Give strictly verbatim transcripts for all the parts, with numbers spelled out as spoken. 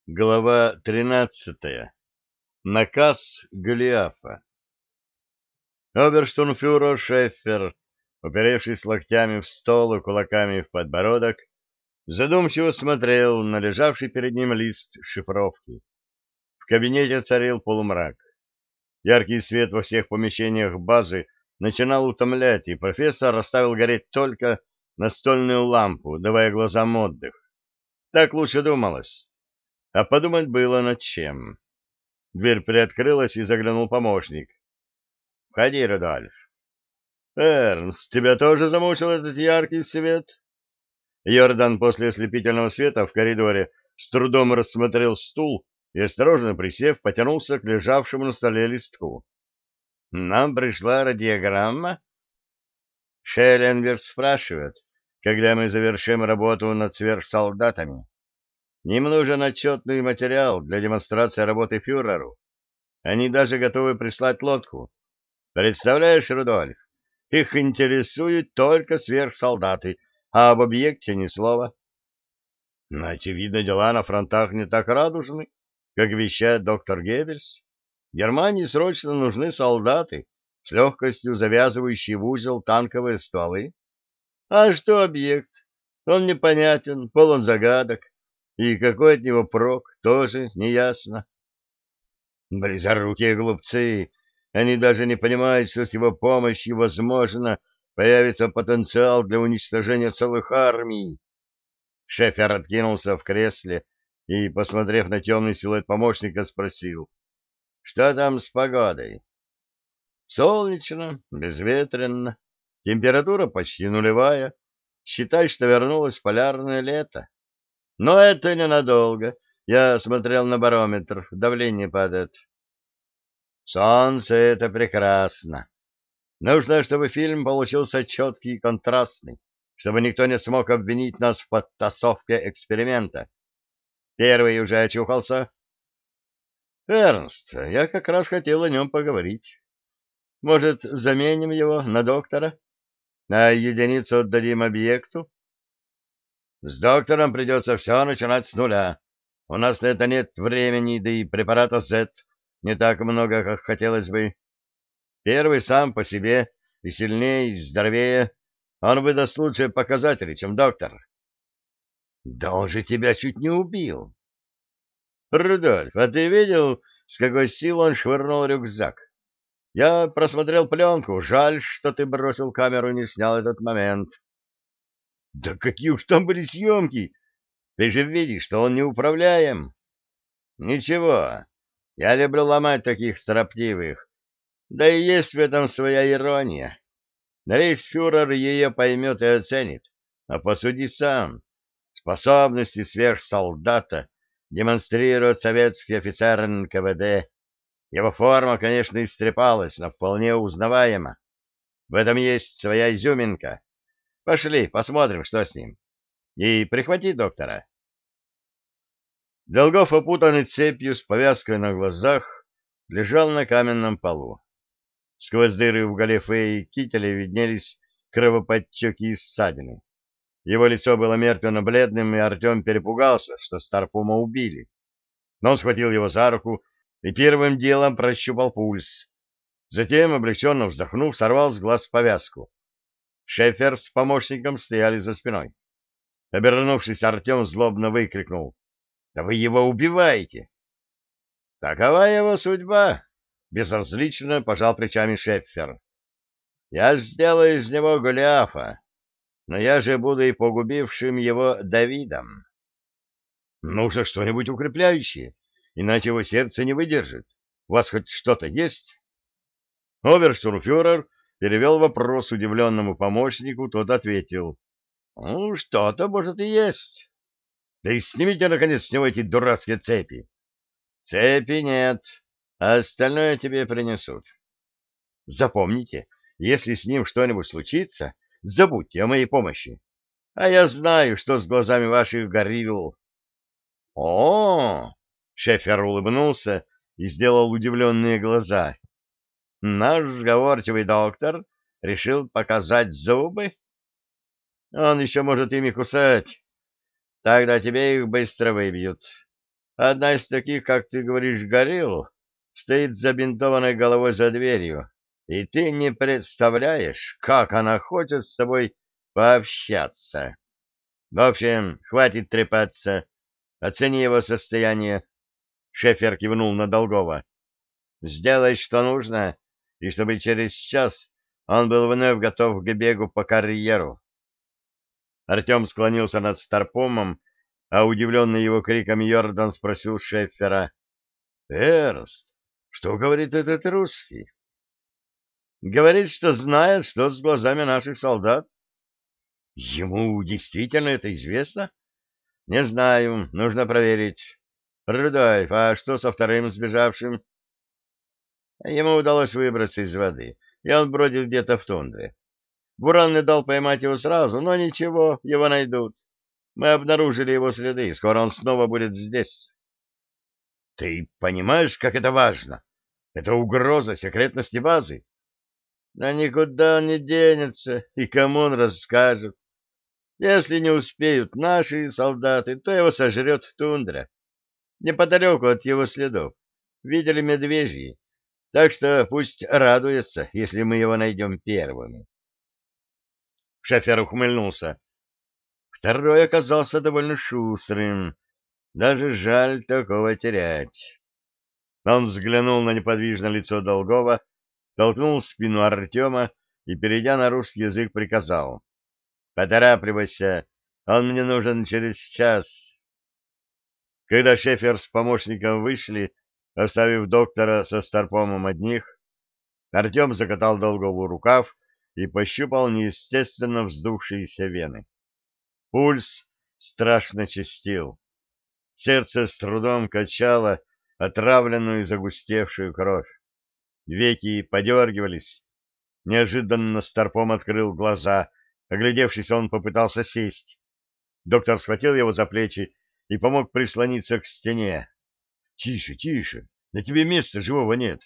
Глава тринадцатая. Наказ Голиафа. Оберштурмфюрер Шеффер, уперевшись локтями в стол и кулаками в подбородок, задумчиво смотрел на лежавший перед ним лист шифровки. В кабинете царил полумрак. Яркий свет во всех помещениях базы начинал утомлять, и профессор оставил гореть только настольную лампу, давая глазам отдых. Так лучше думалось. А подумать было над чем. Дверь приоткрылась, и заглянул помощник. — Входи, Рудольф. — Эрнст, тебя тоже замучил этот яркий свет? Йордан после ослепительного света в коридоре с трудом рассмотрел стул и, осторожно присев, потянулся к лежавшему на столе листку. — Нам пришла радиограмма? Шелленберг спрашивает, когда мы завершим работу над сверхсолдатами. Им нужен отчетный материал для демонстрации работы фюреру. Они даже готовы прислать лодку. Представляешь, Рудольф, их интересуют только сверхсолдаты, а об объекте ни слова. Но, очевидно, дела на фронтах не так радужны, как вещает доктор Геббельс. Германии срочно нужны солдаты, с легкостью завязывающие в узел танковые стволы. А что объект? Он непонятен, полон загадок. И какой от него прок, тоже неясно. Близорукие глупцы, они даже не понимают, что с его помощью, возможно, появится потенциал для уничтожения целых армий. Шефер откинулся в кресле и, посмотрев на темный силуэт помощника, спросил, что там с погодой? Солнечно, безветренно, температура почти нулевая. Считай, что вернулось полярное лето. Но это ненадолго. Я смотрел на барометр, давление падает. Солнце — это прекрасно. Нужно, чтобы фильм получился четкий и контрастный, чтобы никто не смог обвинить нас в подтасовке эксперимента. Первый уже очухался. Эрнст, я как раз хотел о нем поговорить. Может, заменим его на доктора? А единицу отдадим объекту? С доктором придется все начинать с нуля. У нас на это нет времени, да и препарата Z не так много, как хотелось бы. Первый сам по себе и сильнее, и здоровее. Он выдаст лучшие показатели, чем доктор. Да он же тебя чуть не убил. Рудольф, а ты видел, с какой силой он швырнул рюкзак? Я просмотрел пленку. Жаль, что ты бросил камеру и не снял этот момент. Да какие уж там были съемки! Ты же видишь, что он неуправляем. Ничего, я люблю ломать таких строптивых. Да и есть в этом своя ирония. Рейхсфюрер ее поймет и оценит. А посуди сам. Способности сверхсолдата демонстрирует советский офицер эн ка вэ дэ. Его форма, конечно, истрепалась, но вполне узнаваема. В этом есть своя изюминка. Пошли, посмотрим, что с ним. И прихвати доктора. Долгов, опутанный цепью с повязкой на глазах, лежал на каменном полу. Сквозь дыры в галифе и кителе виднелись кровоподтеки и ссадины. Его лицо было мертвенно-бледным, и Артем перепугался, что Старпома убили. Но он схватил его за руку и первым делом прощупал пульс. Затем, облегченно вздохнув, сорвал с глаз повязку. Шефер с помощником стояли за спиной. Обернувшись, Артем злобно выкрикнул: «Да вы его убиваете!» «Такова его судьба!» — безразлично пожал плечами Шеффер. «Я сделаю из него Голиафа, но я же буду и погубившим его Давидом». «Нужно что-нибудь укрепляющее, иначе его сердце не выдержит. У вас хоть что-то есть?» Оберштурмфюрер перевел вопрос удивленному помощнику, тот ответил: «Ну, что-то, может, и есть. Да и снимите, наконец, с него эти дурацкие цепи». «Цепи нет, а остальное тебе принесут. Запомните, если с ним что-нибудь случится, забудьте о моей помощи. А я знаю, что с глазами ваших горилл». «О!» — Шефер улыбнулся и сделал удивленные глаза. «Наш сговорчивый доктор решил показать зубы? Он еще может ими кусать. Тогда тебе их быстро выбьют. Одна из таких, как ты говоришь, горилл, стоит с забинтованной головой за дверью, и ты не представляешь, как она хочет с тобой пообщаться. В общем, хватит трепаться, оцени его состояние. Шефер кивнул на Долгова. Сделай, что нужно, и чтобы через час он был вновь готов к бегу по карьеру. Артем склонился над Старпомом, а удивленный его криком Йордан спросил Шефера: «Эрнст, что говорит этот русский?» «Говорит, что знает, что с глазами наших солдат». «Ему действительно это известно?» «Не знаю, нужно проверить. Рудольф, а что со вторым сбежавшим?» «Ему удалось выбраться из воды, и он бродит где-то в тундре. Буран не дал поймать его сразу, но ничего, его найдут. Мы обнаружили его следы, и скоро он снова будет здесь». «Ты понимаешь, как это важно? Это угроза секретности базы». «Да никуда он не денется, и кому он расскажет. Если не успеют наши солдаты, то его сожрет тундра. Неподалеку от его следов. Видели медвежьи. Так что пусть радуется, если мы его найдем первыми». Шефер ухмыльнулся. Второй оказался довольно шустрым. Даже жаль такого терять. Он взглянул на неподвижное лицо Долгова, толкнул в спину Артема и, перейдя на русский язык, приказал: «Поторапливайся, он мне нужен через час». Когда Шефер с помощником вышли, оставив доктора со Старпомом одних, Артем закатал Долгову рукав и пощупал неестественно вздувшиеся вены. Пульс страшно чистил. Сердце с трудом качало отравленную загустевшую кровь. Веки подергивались. Неожиданно Старпом открыл глаза. Оглядевшись, он попытался сесть. Доктор схватил его за плечи и помог прислониться к стене. — Тише, тише, на тебе места живого нет.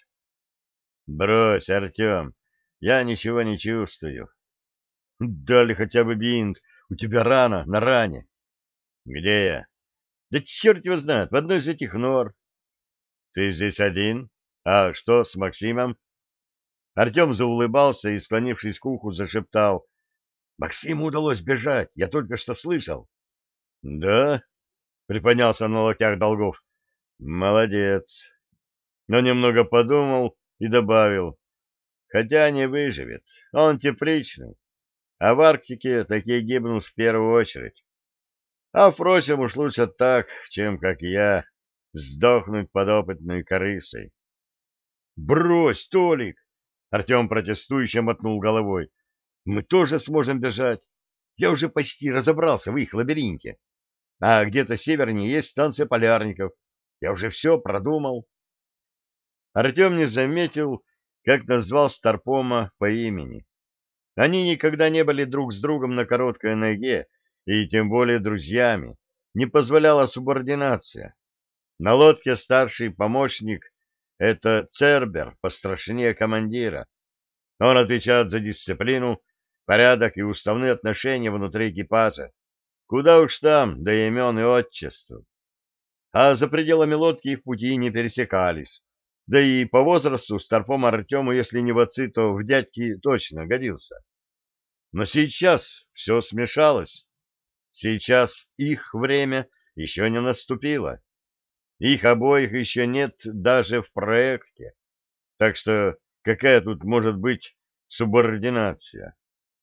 — Брось, Артем, я ничего не чувствую. — Дали хотя бы бинт, у тебя рана на ране. — Где я? — Да черт его знает, в одной из этих нор. — Ты здесь один? А что с Максимом? Артем заулыбался и, склонившись к уху, зашептал: «Максиму удалось бежать, я только что слышал». «Да?» — приподнялся на локтях Долгов. «Молодец». Но немного подумал и добавил: «Хотя не выживет, он тепличный, а в Арктике такие гибнут в первую очередь. А, впрочем, уж лучше так, чем, как я, сдохнуть подопытной крысой». «Брось, Толик!» — Артем протестующе мотнул головой. «Мы тоже сможем бежать. Я уже почти разобрался в их лабиринте. А где-то севернее есть станция полярников. Я уже все продумал». Артем не заметил, как назвал Старпома по имени. Они никогда не были друг с другом на короткой ноге, и тем более друзьями. Не позволяла субординация. На лодке старший помощник — это Цербер, пострашнее командира. Он отвечает за дисциплину, порядок и уставные отношения внутри экипажа. Куда уж там, до имен и отчеств. А за пределами лодки их пути не пересекались. Да и по возрасту Старпом Артему, если не в отцы, то в дядьки точно годился. Но сейчас все смешалось. Сейчас их время еще не наступило. Их обоих еще нет даже в проекте. Так что какая тут может быть субординация?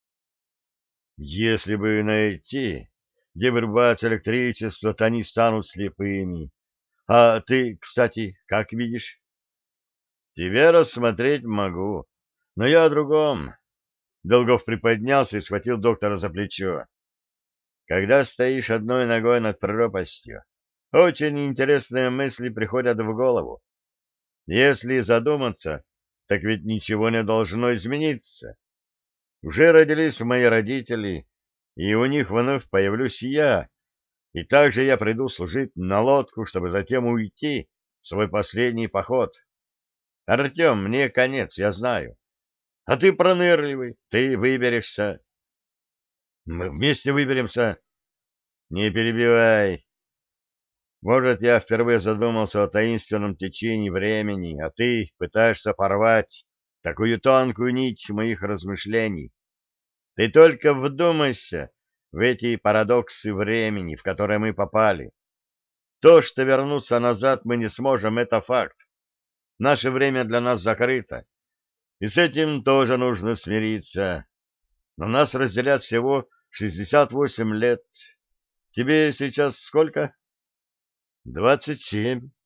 Если бы найти, где вырубается электричество, то они станут слепыми. А ты, кстати, как видишь? Тебя рассмотреть могу, но я о другом. Долгов приподнялся и схватил доктора за плечо. Когда стоишь одной ногой над пропастью, очень интересные мысли приходят в голову. Если задуматься, так ведь ничего не должно измениться. Уже родились мои родители, и у них вновь появлюсь я, и также я приду служить на лодку, чтобы затем уйти в свой последний поход. Артем, мне конец, я знаю. А ты пронырливый, ты выберешься. Мы вместе выберемся. Не перебивай. Может, я впервые задумался о таинственном течении времени, а ты пытаешься порвать такую тонкую нить моих размышлений. Ты только вдумайся в эти парадоксы времени, в которые мы попали. То, что вернуться назад мы не сможем, это факт. Наше время для нас закрыто, и с этим тоже нужно смириться. Но нас разделят всего шестьдесят восемь лет. Тебе сейчас сколько? Двадцать семь.